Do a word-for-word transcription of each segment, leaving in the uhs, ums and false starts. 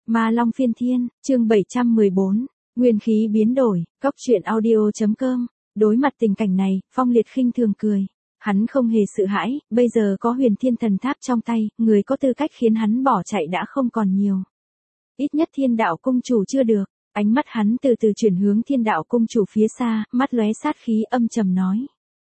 Ma Long Phiên Thiên, chương bảy trăm mười bốn, nguyên khí biến đổi, cốc truyện audio.com. Đối mặt tình cảnh này, Phong Liệt khinh thường cười. Hắn không hề sợ hãi, bây giờ có huyền thiên thần tháp trong tay, người có tư cách khiến hắn bỏ chạy đã không còn nhiều. Ít nhất thiên đạo cung chủ chưa được. Ánh mắt hắn từ từ chuyển hướng thiên đạo cung chủ phía xa, mắt lóe sát khí âm trầm nói.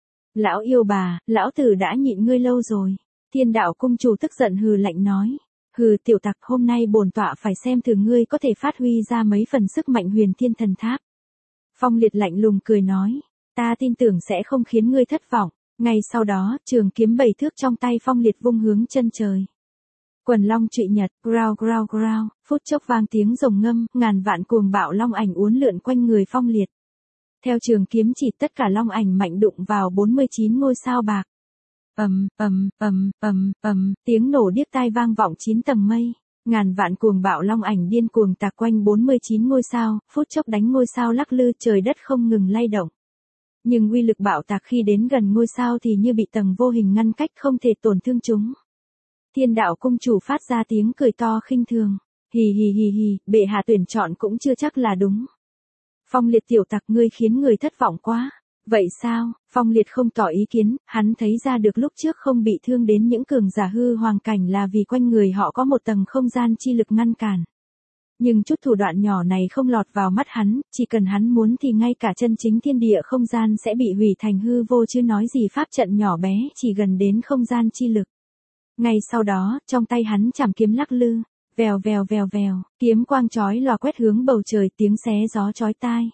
Lão yêu bà, lão tử đã nhịn ngươi lâu rồi. Thiên đạo cung chủ tức giận hừ lạnh nói. Hừ tiểu tặc, hôm nay bổn tọa phải xem thử ngươi có thể phát huy ra mấy phần sức mạnh huyền thiên thần tháp. Phong Liệt lạnh lùng cười nói. Ta tin tưởng sẽ không khiến ngươi thất vọng. Ngay sau đó, trường kiếm bảy thước trong tay Phong Liệt vung hướng chân trời. Quần long trụy nhật, growl growl growl, phút chốc vang tiếng rồng ngâm, ngàn vạn cuồng bạo long ảnh uốn lượn quanh người Phong Liệt. Theo trường kiếm chỉ tất cả long ảnh mạnh đụng vào bốn mươi chín ngôi sao bạc. Ầm, ầm, ầm, ầm, ầm, tiếng nổ điếc tai vang vọng chín tầng mây. Ngàn vạn cuồng bạo long ảnh điên cuồng tạc quanh bốn mươi chín ngôi sao, phút chốc đánh ngôi sao lắc lư, trời đất không ngừng lay động. Nhưng uy lực bạo tạc khi đến gần ngôi sao thì như bị tầng vô hình ngăn cách, không thể tổn thương chúng. Thiên đạo cung chủ phát ra tiếng cười to khinh thường. Hì hì hì hì, bệ hạ tuyển chọn cũng chưa chắc là đúng. Phong Liệt tiểu tặc, ngươi khiến người thất vọng quá. Vậy sao? Phong Liệt không tỏ ý kiến, hắn thấy ra được lúc trước không bị thương đến những cường giả hư hoàng cảnh là vì quanh người họ có một tầng không gian chi lực ngăn cản. Nhưng chút thủ đoạn nhỏ này không lọt vào mắt hắn, chỉ cần hắn muốn thì ngay cả chân chính thiên địa không gian sẽ bị hủy thành hư vô, chứ nói gì pháp trận nhỏ bé chỉ gần đến không gian chi lực. Ngay sau đó, trong tay hắn chảm kiếm lắc lư, vèo vèo vèo vèo, kiếm quang chói lòa quét hướng bầu trời, tiếng xé gió chói tai.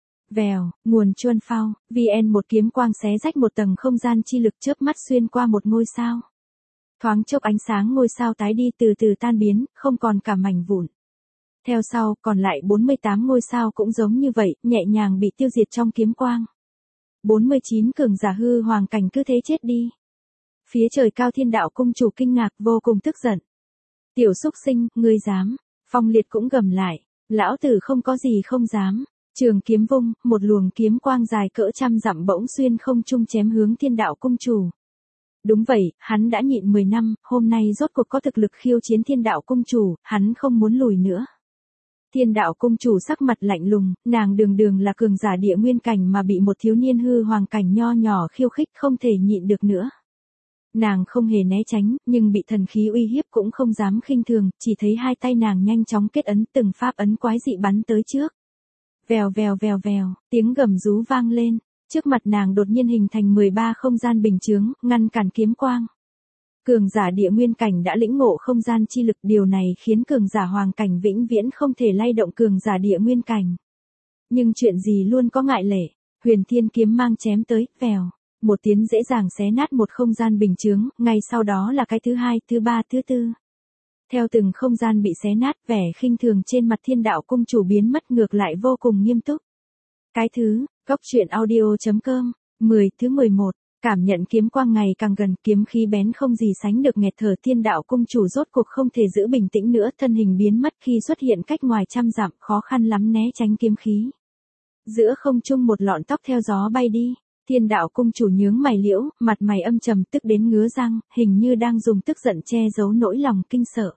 Vèo, nguồn chuân phao, vn một kiếm quang xé rách một tầng không gian chi lực, chớp mắt xuyên qua một ngôi sao. Thoáng chốc ánh sáng ngôi sao tái đi, từ từ tan biến, không còn cả mảnh vụn. Theo sau, còn lại bốn mươi tám ngôi sao cũng giống như vậy, nhẹ nhàng bị tiêu diệt trong kiếm quang. bốn mươi chín cường giả hư hoàng cảnh cứ thế chết đi. Phía trời cao thiên đạo cung chủ kinh ngạc, vô cùng tức giận. Tiểu xúc sinh, ngươi dám. Phong Liệt cũng gầm lại. Lão tử không có gì không dám. Trường kiếm vung, một luồng kiếm quang dài cỡ trăm dặm bỗng xuyên không trung chém hướng thiên đạo cung chủ. Đúng vậy, hắn đã nhịn mười năm, hôm nay rốt cuộc có thực lực khiêu chiến thiên đạo cung chủ, hắn không muốn lùi nữa. Thiên đạo cung chủ sắc mặt lạnh lùng, nàng đường đường là cường giả địa nguyên cảnh mà bị một thiếu niên hư hoàng cảnh nho nhỏ khiêu khích, không thể nhịn được nữa. Nàng không hề né tránh, nhưng bị thần khí uy hiếp cũng không dám khinh thường, chỉ thấy hai tay nàng nhanh chóng kết ấn, từng pháp ấn quái dị bắn tới trước. Vèo vèo vèo vèo, tiếng gầm rú vang lên, trước mặt nàng đột nhiên hình thành mười ba không gian bình chướng, ngăn cản kiếm quang. Cường giả địa nguyên cảnh đã lĩnh ngộ không gian chi lực, điều này khiến cường giả hoàng cảnh vĩnh viễn không thể lay động cường giả địa nguyên cảnh. Nhưng chuyện gì luôn có ngại lệ, huyền thiên kiếm mang chém tới, vèo. Một tiếng dễ dàng xé nát một không gian bình chướng, ngay sau đó là cái thứ hai, thứ ba, thứ tư. Theo từng không gian bị xé nát, vẻ khinh thường trên mặt thiên đạo cung chủ biến mất, ngược lại vô cùng nghiêm túc. Cái thứ, cốc truyện audio.com, mười thứ mười một, cảm nhận kiếm quang ngày càng gần, kiếm khí bén không gì sánh được nghẹt thở, thiên đạo cung chủ rốt cuộc không thể giữ bình tĩnh nữa, thân hình biến mất khi xuất hiện cách ngoài trăm dặm, khó khăn lắm né tránh kiếm khí. Giữa không trung một lọn tóc theo gió bay đi. Thiên đạo cung chủ nhướng mày liễu, mặt mày âm trầm, tức đến ngứa răng, hình như đang dùng tức giận che giấu nỗi lòng kinh sợ.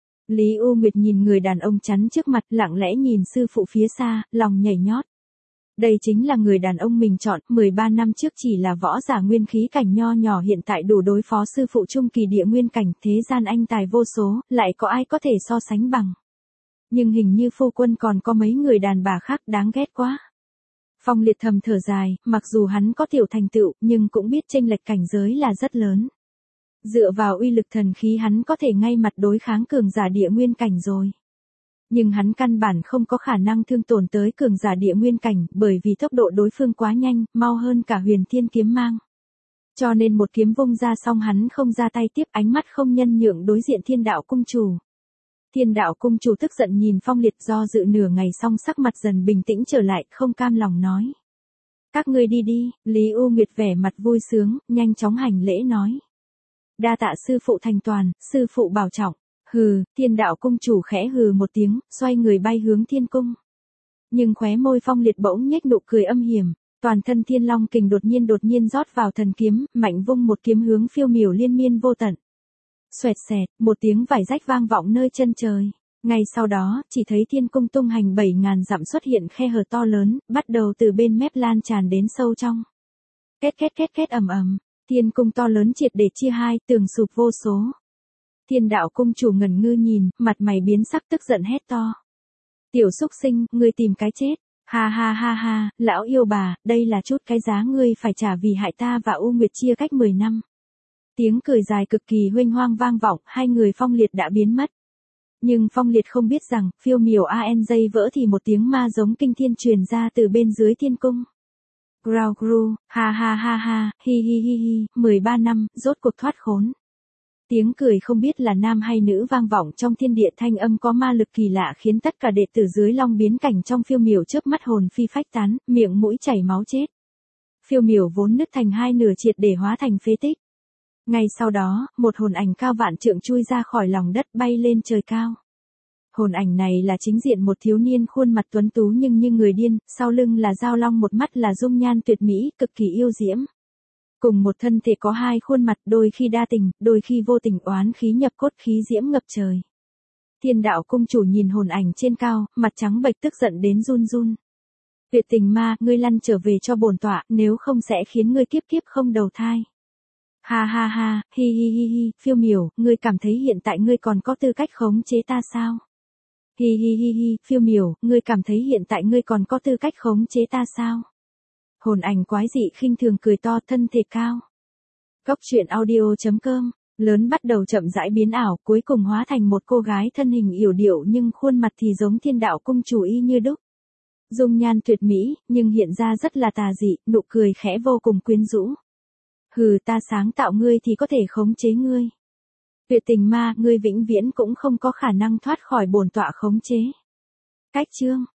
Lý U Nguyệt nhìn người đàn ông chắn trước mặt, lặng lẽ nhìn sư phụ phía xa, lòng nhảy nhót. Đây chính là người đàn ông mình chọn, mười ba năm trước chỉ là võ giả nguyên khí cảnh nho nhỏ, hiện tại đủ đối phó sư phụ trung kỳ địa nguyên cảnh, thế gian anh tài vô số, lại có ai có thể so sánh bằng. Nhưng hình như phu quân còn có mấy người đàn bà khác, đáng ghét quá. Phong Liệt thầm thở dài, mặc dù hắn có tiểu thành tựu, nhưng cũng biết chênh lệch cảnh giới là rất lớn. Dựa vào uy lực thần khí hắn có thể ngay mặt đối kháng cường giả địa nguyên cảnh rồi. Nhưng hắn căn bản không có khả năng thương tổn tới cường giả địa nguyên cảnh, bởi vì tốc độ đối phương quá nhanh, mau hơn cả huyền thiên kiếm mang. Cho nên một kiếm vung ra xong hắn không ra tay tiếp, ánh mắt không nhân nhượng đối diện thiên đạo cung chủ. Thiên đạo cung chủ tức giận nhìn Phong Liệt, do dự nửa ngày xong sắc mặt dần bình tĩnh trở lại, không cam lòng nói. Các ngươi đi đi, Lý U Nguyệt vẻ mặt vui sướng, nhanh chóng hành lễ nói. Đa tạ sư phụ thành toàn, sư phụ bảo trọng. Hừ, thiên đạo cung chủ khẽ hừ một tiếng, xoay người bay hướng thiên cung. Nhưng khóe môi Phong Liệt bỗng nhếch nụ cười âm hiểm, toàn thân thiên long kình đột nhiên đột nhiên rót vào thần kiếm, mạnh vung một kiếm hướng phiêu miểu liên miên vô tận. Xoẹt xẹt, một tiếng vải rách vang vọng nơi chân trời. Ngay sau đó, chỉ thấy thiên cung tung hành bảy ngàn dặm xuất hiện khe hở to lớn, bắt đầu từ bên mép lan tràn đến sâu trong. Két két két két ầm ầm, thiên cung to lớn triệt để chia hai, tường sụp vô số. Thiên đạo cung chủ ngẩn ngơ nhìn, mặt mày biến sắc tức giận hét to. Tiểu súc sinh, ngươi tìm cái chết. Ha ha ha ha, lão yêu bà, đây là chút cái giá ngươi phải trả vì hại ta và U Nguyệt chia cách mười năm. Tiếng cười dài cực kỳ huênh hoang vang vọng, hai người Phong Liệt đã biến mất. Nhưng Phong Liệt không biết rằng, phiêu miểu a en dây vỡ thì một tiếng ma giống kinh thiên truyền ra từ bên dưới thiên cung. Grau gru, ha ha ha ha, hi hi hi hi, mười ba năm, rốt cuộc thoát khốn. Tiếng cười không biết là nam hay nữ vang vọng trong thiên địa, thanh âm có ma lực kỳ lạ khiến tất cả đệ tử dưới long biến cảnh trong phiêu miểu chớp mắt hồn phi phách tán, miệng mũi chảy máu chết. Phiêu miểu vốn nứt thành hai nửa triệt để hóa thành phế tích. Ngay sau đó, một hồn ảnh cao vạn trượng chui ra khỏi lòng đất bay lên trời cao. Hồn ảnh này là chính diện một thiếu niên khuôn mặt tuấn tú nhưng như người điên, sau lưng là dao long, một mắt là dung nhan tuyệt mỹ, cực kỳ yêu diễm. Cùng một thân thể có hai khuôn mặt, đôi khi đa tình, đôi khi vô tình, oán khí nhập cốt, khí diễm ngập trời. Thiên đạo cung chủ nhìn hồn ảnh trên cao, mặt trắng bệch tức giận đến run run. Tuyệt tình ma, ngươi lăn trở về cho bổn tọa, nếu không sẽ khiến ngươi kiếp kiếp không đầu thai. Ha ha ha, hi hi hi hi, phiêu miểu, ngươi cảm thấy hiện tại ngươi còn có tư cách khống chế ta sao? Hi hi hi hi, phiêu miểu, ngươi cảm thấy hiện tại ngươi còn có tư cách khống chế ta sao? Hồn ảnh quái dị khinh thường cười to, thân thể cao. Cốc truyện audio chấm com, lớn bắt đầu chậm rãi biến ảo, cuối cùng hóa thành một cô gái thân hình yểu điệu nhưng khuôn mặt thì giống thiên đạo cung chủ y như đúc. Dung nhan tuyệt mỹ, nhưng hiện ra rất là tà dị, nụ cười khẽ vô cùng quyến rũ. Hừ, ta sáng tạo ngươi thì có thể khống chế ngươi. Tuyệt tình ma, ngươi vĩnh viễn cũng không có khả năng thoát khỏi bổn tọa khống chế. Cách chương